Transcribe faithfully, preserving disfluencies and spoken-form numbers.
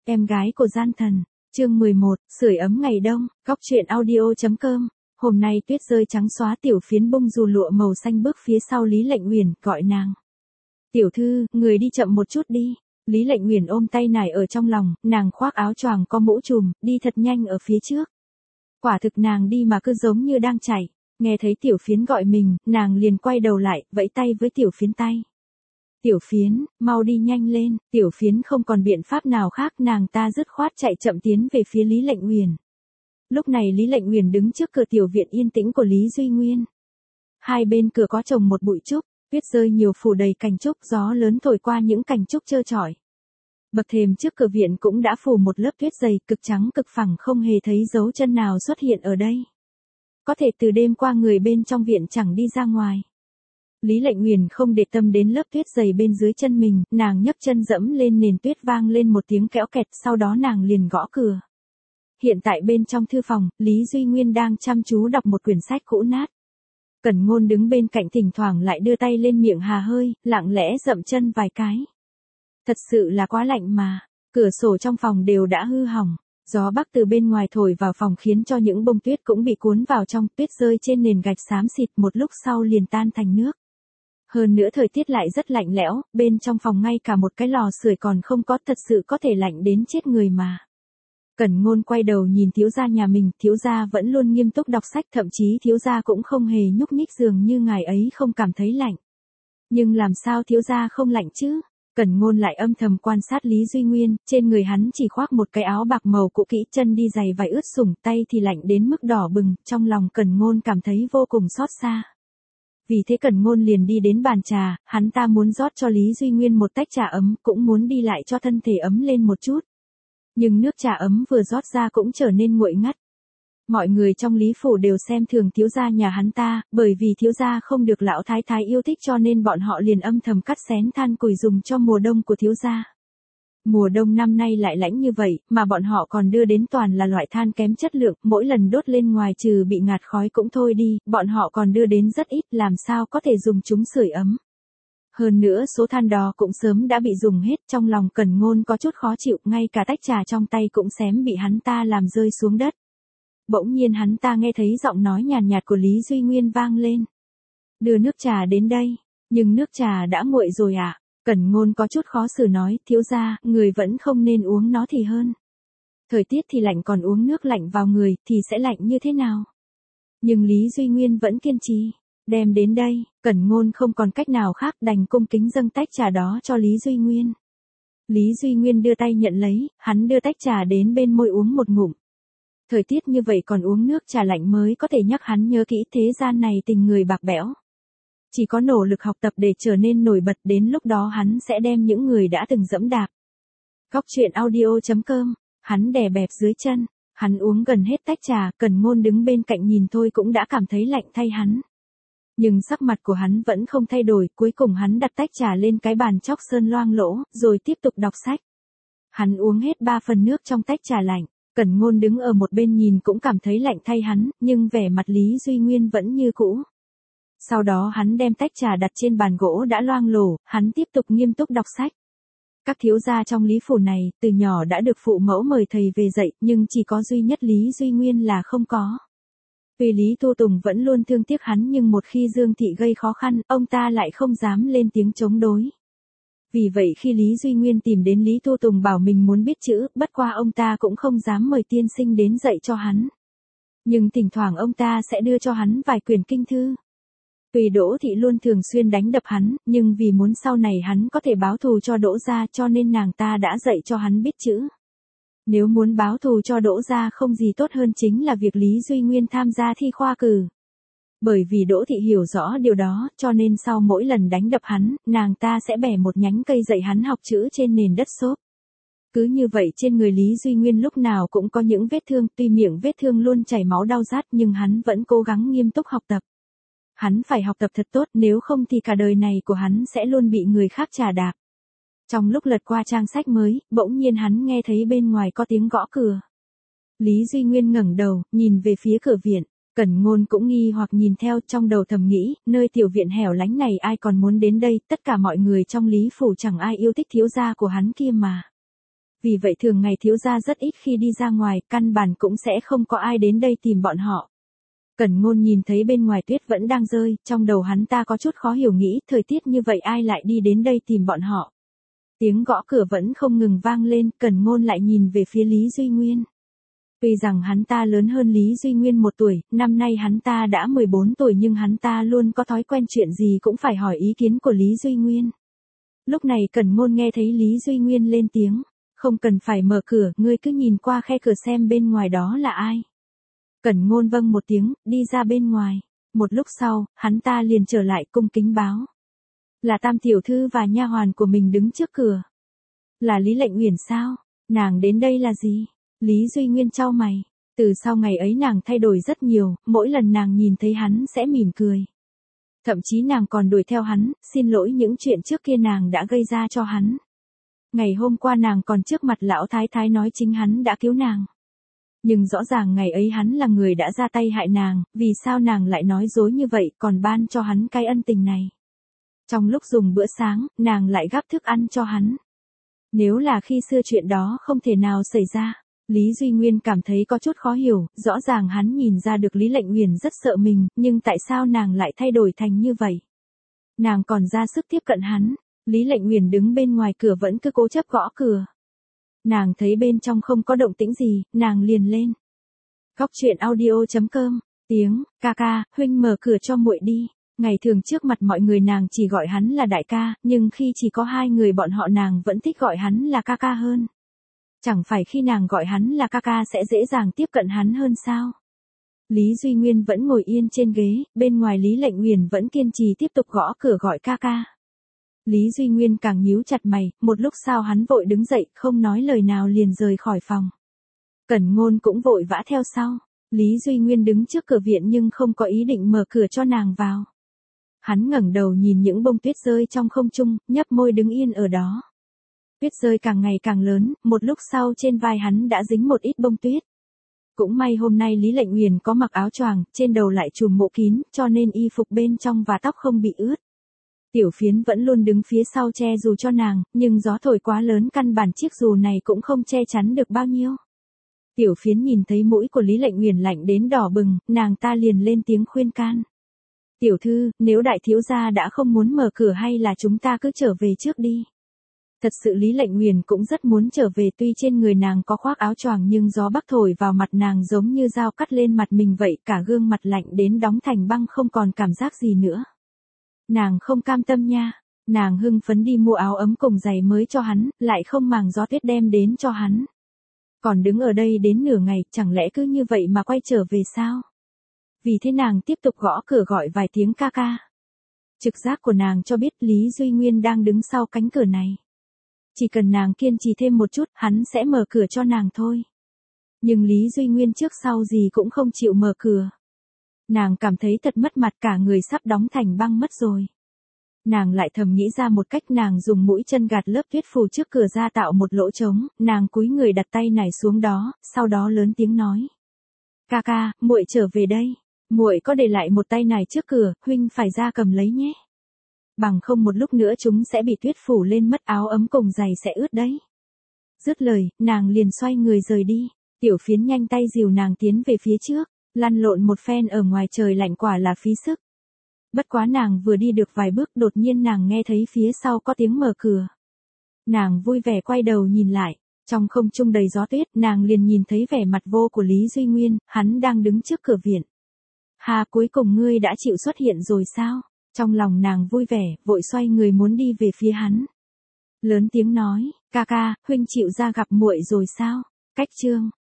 Em gái của gian thần, chương mười một, sưởi ấm ngày đông, góc truyện audio.com. Hôm nay tuyết rơi trắng xóa, Tiểu Phiến bung dù lụa màu xanh bước phía sau Lý Lệnh Uyển, gọi nàng. Tiểu thư, người đi chậm một chút đi. Lý Lệnh Uyển ôm tay nải ở trong lòng, nàng khoác áo choàng có mũ trùm, đi thật nhanh ở phía trước. Quả thực nàng đi mà cứ giống như đang chạy. Nghe thấy Tiểu Phiến gọi mình, nàng liền quay đầu lại, vẫy tay với Tiểu Phiến tay. Tiểu Phiến, mau đi nhanh lên. Tiểu Phiến không còn biện pháp nào khác, nàng ta dứt khoát chạy chậm tiến về phía Lý Lệnh Uyển. Lúc này Lý Lệnh Uyển đứng trước cửa tiểu viện yên tĩnh của Lý Duy Nguyên. Hai bên cửa có trồng một bụi trúc, tuyết rơi nhiều phủ đầy cành trúc, gió lớn thổi qua những cành trúc trơ trọi. Bậc thềm trước cửa viện cũng đã phủ một lớp tuyết dày, cực trắng cực phẳng, không hề thấy dấu chân nào xuất hiện ở đây. Có thể từ đêm qua người bên trong viện chẳng đi ra ngoài. Lý Lệnh Uyển không để tâm đến lớp tuyết dày bên dưới chân mình, nàng nhấc chân dẫm lên nền tuyết, vang lên một tiếng kéo kẹt, sau đó nàng liền gõ cửa. Hiện tại bên trong thư phòng, Lý Duy Nguyên đang chăm chú đọc một quyển sách cũ nát. Cẩn Ngôn đứng bên cạnh thỉnh thoảng lại đưa tay lên miệng hà hơi, lặng lẽ dậm chân vài cái. Thật sự là quá lạnh mà, cửa sổ trong phòng đều đã hư hỏng. Gió bắc từ bên ngoài thổi vào phòng khiến cho những bông tuyết cũng bị cuốn vào trong, tuyết rơi trên nền gạch xám xịt, một lúc sau liền tan thành nước. Hơn nữa thời tiết lại rất lạnh lẽo, bên trong phòng ngay cả một cái lò sưởi còn không có, thật sự có thể lạnh đến chết người mà. Cẩn Ngôn quay đầu nhìn thiếu gia nhà mình, thiếu gia vẫn luôn nghiêm túc đọc sách, thậm chí thiếu gia cũng không hề nhúc nhích, dường như ngài ấy không cảm thấy lạnh. Nhưng làm sao thiếu gia không lạnh chứ? Cẩn Ngôn lại âm thầm quan sát Lý Duy Nguyên, trên người hắn chỉ khoác một cái áo bạc màu cũ kỹ, chân đi giày vải ướt sũng, tay thì lạnh đến mức đỏ bừng, trong lòng Cẩn Ngôn cảm thấy vô cùng xót xa. Vì thế Cẩn Ngôn liền đi đến bàn trà, hắn ta muốn rót cho Lý Duy Nguyên một tách trà ấm, cũng muốn đi lại cho thân thể ấm lên một chút. Nhưng nước trà ấm vừa rót ra cũng trở nên nguội ngắt. Mọi người trong Lý phủ đều xem thường thiếu gia nhà hắn ta, bởi vì thiếu gia không được lão thái thái yêu thích cho nên bọn họ liền âm thầm cắt xén than củi dùng cho mùa đông của thiếu gia. Mùa đông năm nay lại lạnh như vậy, mà bọn họ còn đưa đến toàn là loại than kém chất lượng, mỗi lần đốt lên ngoài trừ bị ngạt khói cũng thôi đi, bọn họ còn đưa đến rất ít, làm sao có thể dùng chúng sưởi ấm. Hơn nữa số than đó cũng sớm đã bị dùng hết, trong lòng Cẩn Ngôn có chút khó chịu, ngay cả tách trà trong tay cũng xém bị hắn ta làm rơi xuống đất. Bỗng nhiên hắn ta nghe thấy giọng nói nhàn nhạt của Lý Duy Nguyên vang lên. Đưa nước trà đến đây, nhưng nước trà đã nguội rồi ạ. À? Cẩn Ngôn có chút khó xử nói, thiếu gia, người vẫn không nên uống nó thì hơn. Thời tiết thì lạnh, còn uống nước lạnh vào người thì sẽ lạnh như thế nào? Nhưng Lý Duy Nguyên vẫn kiên trì. Đem đến đây, Cẩn Ngôn không còn cách nào khác, đành cung kính dâng tách trà đó cho Lý Duy Nguyên. Lý Duy Nguyên đưa tay nhận lấy, hắn đưa tách trà đến bên môi uống một ngụm. Thời tiết như vậy còn uống nước trà lạnh mới có thể nhắc hắn nhớ kỹ thế gian này tình người bạc bẽo. Chỉ có nỗ lực học tập để trở nên nổi bật, đến lúc đó hắn sẽ đem những người đã từng dẫm đạp. Góc truyện audio.com, hắn đè bẹp dưới chân, hắn uống gần hết tách trà, Cẩn Ngôn đứng bên cạnh nhìn thôi cũng đã cảm thấy lạnh thay hắn. Nhưng sắc mặt của hắn vẫn không thay đổi, cuối cùng hắn đặt tách trà lên cái bàn chóc sơn loang lỗ, rồi tiếp tục đọc sách. Hắn uống hết ba phần nước trong tách trà lạnh, Cẩn Ngôn đứng ở một bên nhìn cũng cảm thấy lạnh thay hắn, nhưng vẻ mặt Lý Duy Nguyên vẫn như cũ. Sau đó hắn đem tách trà đặt trên bàn gỗ đã loang lổ, hắn tiếp tục nghiêm túc đọc sách. Các thiếu gia trong Lý phủ này, từ nhỏ đã được phụ mẫu mời thầy về dạy, nhưng chỉ có duy nhất Lý Duy Nguyên là không có. Tuy Lý Tu Tùng vẫn luôn thương tiếc hắn, nhưng một khi Dương Thị gây khó khăn, ông ta lại không dám lên tiếng chống đối. Vì vậy khi Lý Duy Nguyên tìm đến Lý Tu Tùng bảo mình muốn biết chữ, bất qua ông ta cũng không dám mời tiên sinh đến dạy cho hắn. Nhưng thỉnh thoảng ông ta sẽ đưa cho hắn vài quyển kinh thư. Tuy Đỗ Thị luôn thường xuyên đánh đập hắn, nhưng vì muốn sau này hắn có thể báo thù cho Đỗ gia cho nên nàng ta đã dạy cho hắn biết chữ. Nếu muốn báo thù cho Đỗ gia không gì tốt hơn chính là việc Lý Duy Nguyên tham gia thi khoa cử. Bởi vì Đỗ Thị hiểu rõ điều đó, cho nên sau mỗi lần đánh đập hắn, nàng ta sẽ bẻ một nhánh cây dạy hắn học chữ trên nền đất xốp. Cứ như vậy trên người Lý Duy Nguyên lúc nào cũng có những vết thương, tuy miệng vết thương luôn chảy máu đau rát nhưng hắn vẫn cố gắng nghiêm túc học tập. Hắn phải học tập thật tốt, nếu không thì cả đời này của hắn sẽ luôn bị người khác trà đạp. Trong lúc lật qua trang sách mới, bỗng nhiên hắn nghe thấy bên ngoài có tiếng gõ cửa. Lý Duy Nguyên ngẩng đầu, nhìn về phía cửa viện. Cẩn Ngôn cũng nghi hoặc nhìn theo, trong đầu thầm nghĩ, nơi tiểu viện hẻo lánh này ai còn muốn đến đây, tất cả mọi người trong Lý phủ chẳng ai yêu thích thiếu gia của hắn kia mà. Vì vậy thường ngày thiếu gia rất ít khi đi ra ngoài, căn bản cũng sẽ không có ai đến đây tìm bọn họ. Cẩn Ngôn nhìn thấy bên ngoài tuyết vẫn đang rơi, trong đầu hắn ta có chút khó hiểu nghĩ, thời tiết như vậy ai lại đi đến đây tìm bọn họ. Tiếng gõ cửa vẫn không ngừng vang lên, Cẩn Ngôn lại nhìn về phía Lý Duy Nguyên. Tuy rằng hắn ta lớn hơn Lý Duy Nguyên một tuổi, năm nay hắn ta đã mười bốn tuổi nhưng hắn ta luôn có thói quen chuyện gì cũng phải hỏi ý kiến của Lý Duy Nguyên. Lúc này Cẩn Ngôn nghe thấy Lý Duy Nguyên lên tiếng, không cần phải mở cửa, ngươi cứ nhìn qua khe cửa xem bên ngoài đó là ai. Cẩn Ngôn vâng một tiếng, đi ra bên ngoài. Một lúc sau, hắn ta liền trở lại cung kính báo. Là Tam tiểu thư và nha hoàn của mình đứng trước cửa. Là Lý Lệnh Uyển sao? Nàng đến đây là gì? Lý Duy Nguyên chau mày. Từ sau ngày ấy nàng thay đổi rất nhiều, mỗi lần nàng nhìn thấy hắn sẽ mỉm cười. Thậm chí nàng còn đuổi theo hắn, xin lỗi những chuyện trước kia nàng đã gây ra cho hắn. Ngày hôm qua nàng còn trước mặt lão thái thái nói chính hắn đã cứu nàng. Nhưng rõ ràng ngày ấy hắn là người đã ra tay hại nàng, vì sao nàng lại nói dối như vậy còn ban cho hắn cái ân tình này. Trong lúc dùng bữa sáng, nàng lại gắp thức ăn cho hắn. Nếu là khi xưa chuyện đó không thể nào xảy ra, Lý Duy Nguyên cảm thấy có chút khó hiểu, rõ ràng hắn nhìn ra được Lý Lệnh Uyển rất sợ mình, nhưng tại sao nàng lại thay đổi thành như vậy? Nàng còn ra sức tiếp cận hắn, Lý Lệnh Uyển đứng bên ngoài cửa vẫn cứ cố chấp gõ cửa. Nàng thấy bên trong không có động tĩnh gì, nàng liền lên. Góc truyện audio chấm com, tiếng, ca ca, huynh mở cửa cho muội đi. Ngày thường trước mặt mọi người nàng chỉ gọi hắn là đại ca, nhưng khi chỉ có hai người bọn họ nàng vẫn thích gọi hắn là ca ca hơn. Chẳng phải khi nàng gọi hắn là ca ca sẽ dễ dàng tiếp cận hắn hơn sao? Lý Duy Nguyên vẫn ngồi yên trên ghế, bên ngoài Lý Lệnh Uyển vẫn kiên trì tiếp tục gõ cửa gọi ca ca. Lý Duy Nguyên càng nhíu chặt mày, một lúc sau hắn vội đứng dậy, không nói lời nào liền rời khỏi phòng. Cẩn Ngôn cũng vội vã theo sau. Lý Duy Nguyên đứng trước cửa viện nhưng không có ý định mở cửa cho nàng vào. Hắn ngẩng đầu nhìn những bông tuyết rơi trong không trung, nhấp môi đứng yên ở đó. Tuyết rơi càng ngày càng lớn, một lúc sau trên vai hắn đã dính một ít bông tuyết. Cũng may hôm nay Lý Lệnh Uyển có mặc áo choàng, trên đầu lại trùm mũ kín, cho nên y phục bên trong và tóc không bị ướt. Tiểu Phiến vẫn luôn đứng phía sau che dù cho nàng, nhưng gió thổi quá lớn căn bản chiếc dù này cũng không che chắn được bao nhiêu. Tiểu Phiến nhìn thấy mũi của Lý Lệnh Uyển lạnh đến đỏ bừng, nàng ta liền lên tiếng khuyên can. Tiểu thư, nếu đại thiếu gia đã không muốn mở cửa hay là chúng ta cứ trở về trước đi. Thật sự Lý Lệnh Uyển cũng rất muốn trở về, tuy trên người nàng có khoác áo choàng nhưng gió bắc thổi vào mặt nàng giống như dao cắt lên mặt mình vậy, cả gương mặt lạnh đến đóng thành băng không còn cảm giác gì nữa. Nàng không cam tâm nha, nàng hưng phấn đi mua áo ấm cùng giày mới cho hắn, lại không màng gió tuyết đem đến cho hắn. Còn đứng ở đây đến nửa ngày, chẳng lẽ cứ như vậy mà quay trở về sao? Vì thế nàng tiếp tục gõ cửa gọi vài tiếng ca ca. Trực giác của nàng cho biết Lý Duy Nguyên đang đứng sau cánh cửa này. Chỉ cần nàng kiên trì thêm một chút, hắn sẽ mở cửa cho nàng thôi. Nhưng Lý Duy Nguyên trước sau gì cũng không chịu mở cửa. Nàng cảm thấy thật mất mặt, cả người sắp đóng thành băng mất rồi. Nàng lại thầm nghĩ ra một cách, nàng dùng mũi chân gạt lớp tuyết phủ trước cửa ra tạo một lỗ trống, nàng cúi người đặt tay nải xuống đó, sau đó lớn tiếng nói. Ca ca, muội trở về đây. Muội có để lại một tay nải trước cửa, huynh phải ra cầm lấy nhé. Bằng không một lúc nữa chúng sẽ bị tuyết phủ lên mất, áo ấm cùng giày sẽ ướt đấy. Dứt lời, nàng liền xoay người rời đi. Tiểu Phiến nhanh tay dìu nàng tiến về phía trước, lăn lộn một phen ở ngoài trời lạnh quả là phí sức. Bất quá nàng vừa đi được vài bước đột nhiên nàng nghe thấy phía sau có tiếng mở cửa. Nàng vui vẻ quay đầu nhìn lại, trong không trung đầy gió tuyết, nàng liền nhìn thấy vẻ mặt vô của Lý Duy Nguyên, hắn đang đứng trước cửa viện. Hà, cuối cùng ngươi đã chịu xuất hiện rồi sao? Trong lòng nàng vui vẻ, vội xoay người muốn đi về phía hắn. Lớn tiếng nói, ca ca, huynh chịu ra gặp muội rồi sao? Cách chương